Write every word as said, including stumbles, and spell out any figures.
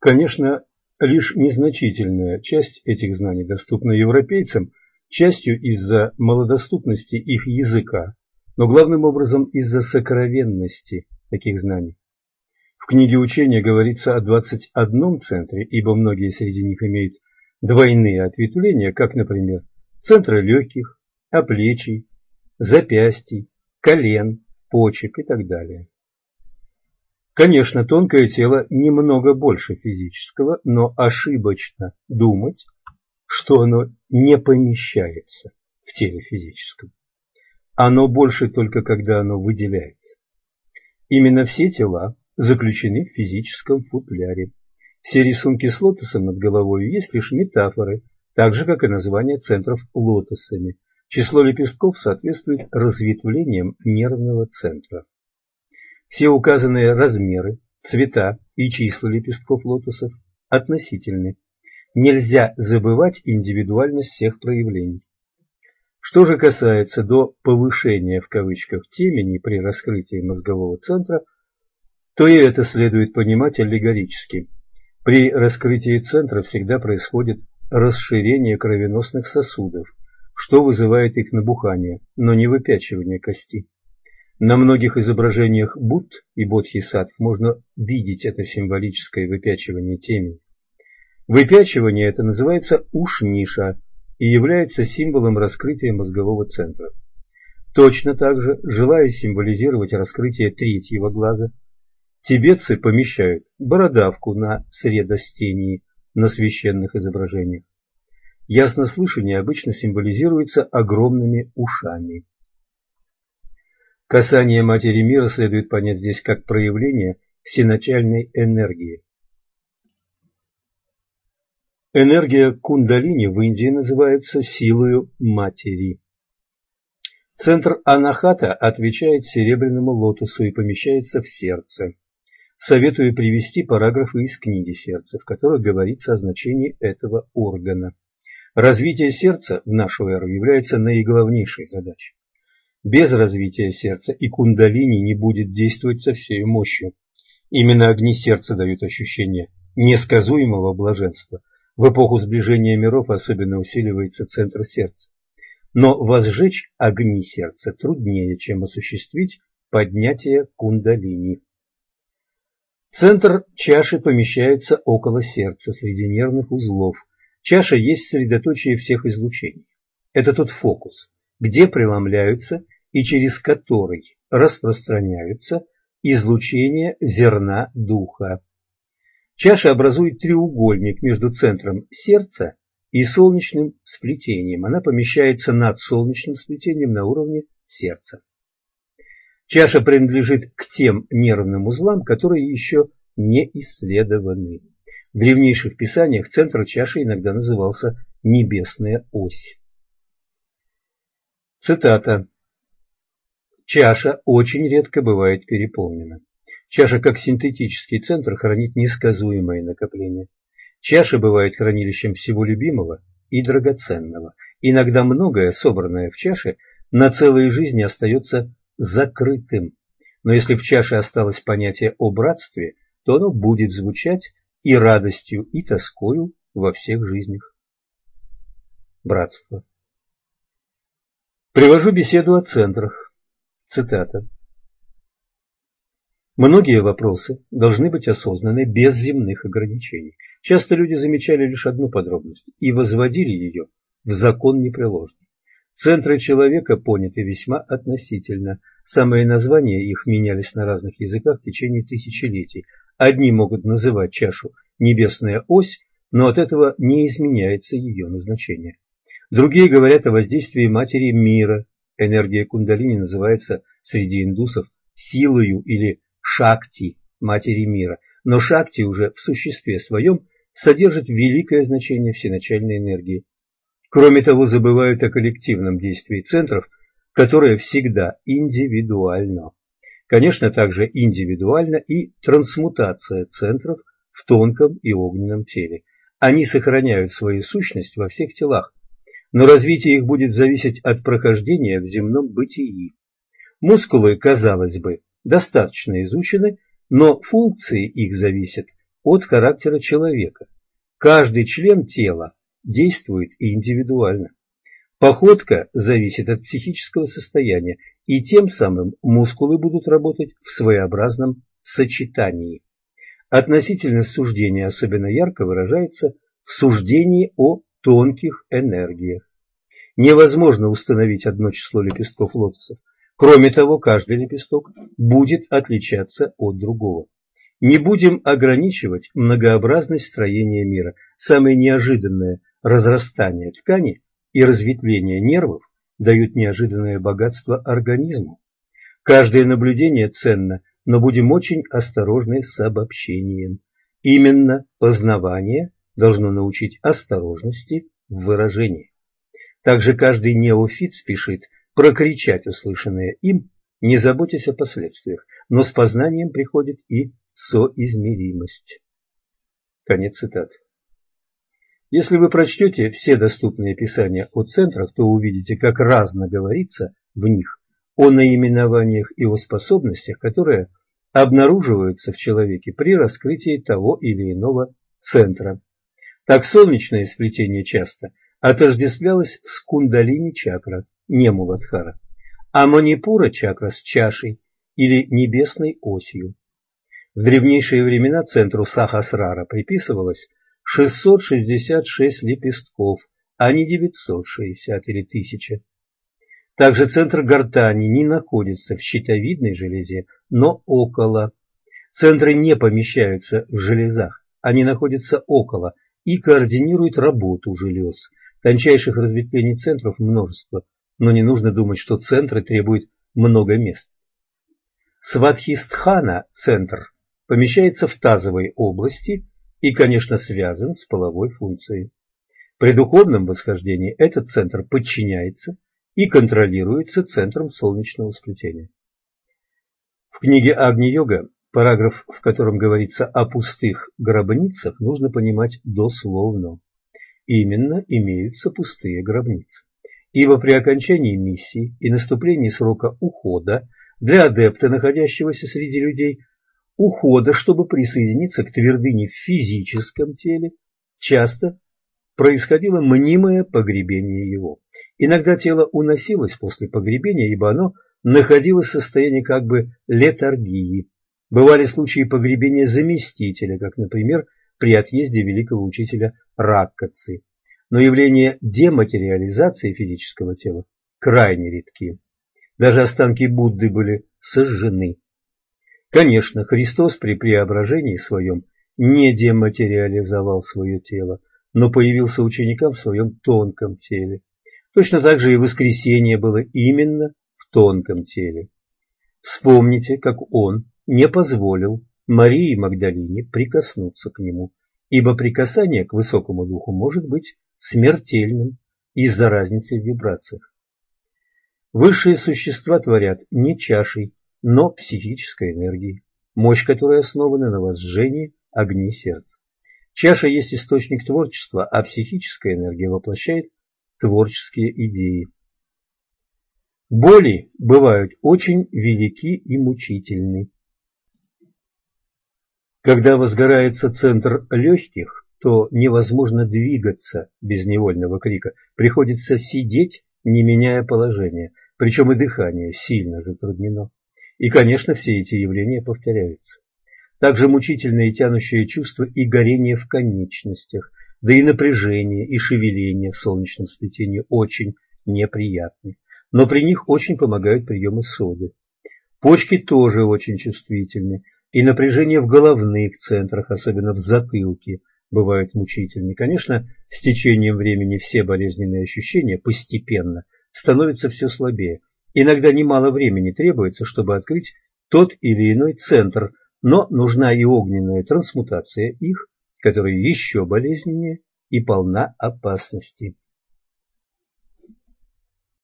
Конечно, лишь незначительная часть этих знаний доступна европейцам, частью из-за малодоступности их языка, но главным образом из-за сокровенности таких знаний. В книге учения говорится о двадцати одном центре, ибо многие среди них имеют двойные ответвления, как, например, центры легких, оплечий, запястий, колен, почек и так далее. Конечно, тонкое тело немного больше физического, но ошибочно думать, что оно не помещается в теле физическом. Оно больше только когда оно выделяется. Именно все тела заключены в физическом футляре. Все рисунки с лотосом над головой есть лишь метафоры, так же, как и название центров лотосами. Число лепестков соответствует разветвлениям нервного центра. Все указанные размеры, цвета и числа лепестков лотосов относительны. Нельзя забывать индивидуальность всех проявлений. Что же касается до повышения в кавычках темени при раскрытии мозгового центра, то и это следует понимать аллегорически. При раскрытии центра всегда происходит расширение кровеносных сосудов, что вызывает их набухание, но не выпячивание кости. На многих изображениях Будд и бодхисаттв можно видеть это символическое выпячивание темени. Выпячивание это называется ушниша и является символом раскрытия мозгового центра. Точно так же, желая символизировать раскрытие третьего глаза, тибетцы помещают бородавку на средостении на священных изображениях. Яснослышание обычно символизируется огромными ушами. Касание Матери Мира следует понять здесь как проявление всеначальной энергии. Энергия кундалини в Индии называется силою Матери. Центр анахата отвечает серебряному лотосу и помещается в сердце. Советую привести параграфы из книги сердца, в которых говорится о значении этого органа. Развитие сердца в нашу эру является наиглавнейшей задачей. Без развития сердца и кундалини не будет действовать со всей мощью. Именно огни сердца дают ощущение несказуемого блаженства. В эпоху сближения миров особенно усиливается центр сердца. Но возжечь огни сердца труднее, чем осуществить поднятие кундалини. Центр чаши помещается около сердца, среди нервных узлов. Чаша есть средоточие всех излучений. Это тот фокус, где преломляются и через который распространяются излучения зерна духа. Чаша образует треугольник между центром сердца и солнечным сплетением. Она помещается над солнечным сплетением на уровне сердца. Чаша принадлежит к тем нервным узлам, которые еще не исследованы. В древнейших писаниях центр чаши иногда назывался «небесная ось». Цитата. Чаша очень редко бывает переполнена. Чаша, как синтетический центр, хранит несказуемое накопление. Чаша бывает хранилищем всего любимого и драгоценного. Иногда многое, собранное в чаше, на целые жизни остается закрытым. Но если в чаше осталось понятие о братстве, то оно будет звучать и радостью, и тоскою во всех жизнях. Братство. Привожу беседу о центрах. Цитата. Многие вопросы должны быть осознаны без земных ограничений. Часто люди замечали лишь одну подробность и возводили ее в закон непреложный. Центры человека поняты весьма относительно. Самые названия их менялись на разных языках в течение тысячелетий. Одни могут называть чашу «небесная ось», но от этого не изменяется ее назначение. Другие говорят о воздействии Матери Мира. Энергия кундалини называется среди индусов силою или шакти Матери Мира, но шакти уже в существе своем содержит великое значение всеначальной энергии. Кроме того, забывают о коллективном действии центров, которое всегда индивидуально. Конечно, также индивидуальна и трансмутация центров в тонком и огненном теле. Они сохраняют свою сущность во всех телах, но развитие их будет зависеть от прохождения в земном бытии. Мускулы, казалось бы, достаточно изучены, но функции их зависят от характера человека. Каждый член тела действует индивидуально. Походка зависит от психического состояния, и тем самым мускулы будут работать в своеобразном сочетании. Относительность суждения особенно ярко выражается в суждении о тонких энергиях. Невозможно установить одно число лепестков лотосов. Кроме того, каждый лепесток будет отличаться от другого. Не будем ограничивать многообразность строения мира. Самое неожиданное разрастание ткани и разветвление нервов дают неожиданное богатство организму. Каждое наблюдение ценно, но будем очень осторожны с обобщением. Именно познавание должно научить осторожности в выражении. Также каждый неофит спешит прокричать услышанное им, не заботясь о последствиях, но с познанием приходит и соизмеримость. Конец цитаты. Если вы прочтете все доступные писания о центрах, то увидите, как разно говорится в них о наименованиях и о способностях, которые обнаруживаются в человеке при раскрытии того или иного центра. Так солнечное сплетение часто отождествлялось с кундалини-чакра, не муладхара, а манипура-чакра с чашей или небесной осью. В древнейшие времена центру Сахасрара приписывалось шестьсот шестьдесят шесть лепестков, а не девятьсот шестьдесят или тысяча. Также центр гортани не находится в щитовидной железе, но около. Центры не помещаются в железах, они находятся около и координируют работу желез. Тончайших разветвлений центров множество, но не нужно думать, что центры требуют много мест. Свадхистхана центр помещается в тазовой области и, конечно, связан с половой функцией. При духовном восхождении этот центр подчиняется и контролируется центром солнечного сплетения. В книге Агни-йога, параграф, в котором говорится о пустых гробницах, нужно понимать дословно. Именно имеются пустые гробницы. Ибо при окончании миссии и наступлении срока ухода для адепта, находящегося среди людей, ухода, чтобы присоединиться к твердыне в физическом теле, часто происходило мнимое погребение его. Иногда тело уносилось после погребения, ибо оно находилось в состоянии как бы летаргии. Бывали случаи погребения заместителя, как, например, при отъезде великого учителя Раккаци. Но явления дематериализации физического тела крайне редки. Даже останки Будды были сожжены. Конечно, Христос при преображении своем не дематериализовал свое тело, но появился ученикам в своем тонком теле. Точно так же и воскресение было именно в тонком теле. Вспомните, как он не позволил Марии Магдалине прикоснуться к нему, ибо прикасание к высокому духу может быть смертельным из-за разницы в вибрациях. Высшие существа творят не чашей, но психической энергией, мощь которой основана на возжжении огней сердца. Чаша есть источник творчества, а психическая энергия воплощает творческие идеи. Боли бывают очень велики и мучительны. Когда возгорается центр легких, то невозможно двигаться без невольного крика, приходится сидеть, не меняя положения, причем и дыхание сильно затруднено. И, конечно, все эти явления повторяются. Также мучительное и тянущее чувство и горение в конечностях, да и напряжение и шевеление в солнечном сплетении очень неприятны. Но при них очень помогают приемы соды. Почки тоже очень чувствительны, и напряжение в головных центрах, особенно в затылке, бывают мучительны. Конечно, с течением времени все болезненные ощущения постепенно становятся все слабее. Иногда немало времени требуется, чтобы открыть тот или иной центр, но нужна и огненная трансмутация их, которая еще болезненнее и полна опасности.